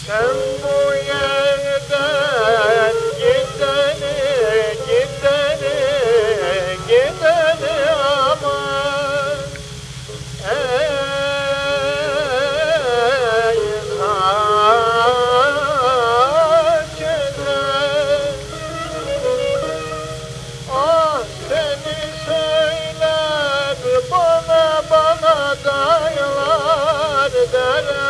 Sen bu yerden gideni, gideni, gideni aman. Ey saçlar, ah seni söyler bana dayılar dere.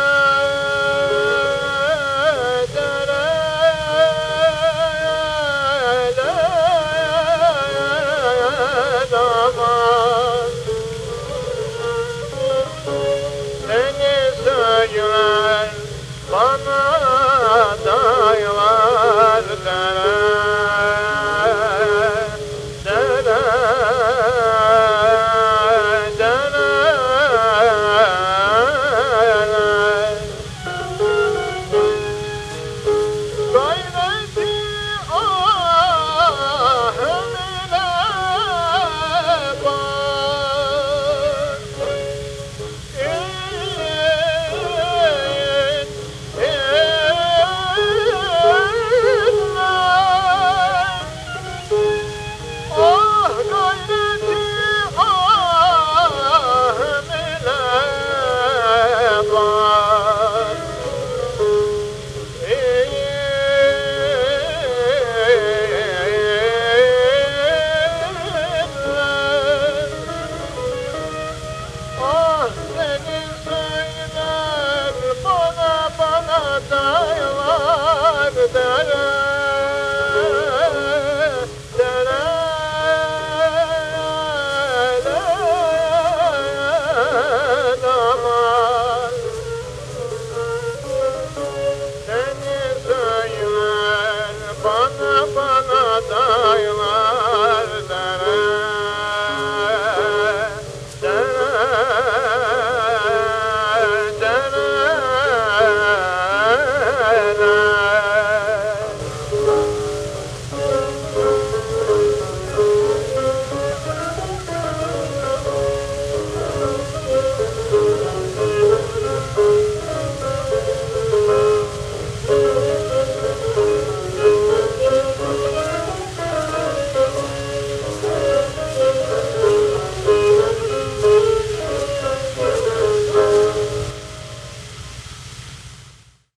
Seni söyler bana dayılar dere, dere, dere. Gayreti ahımile bak. Ah gayreti ahımile bak. Ah seni söyler bana dayılar dere.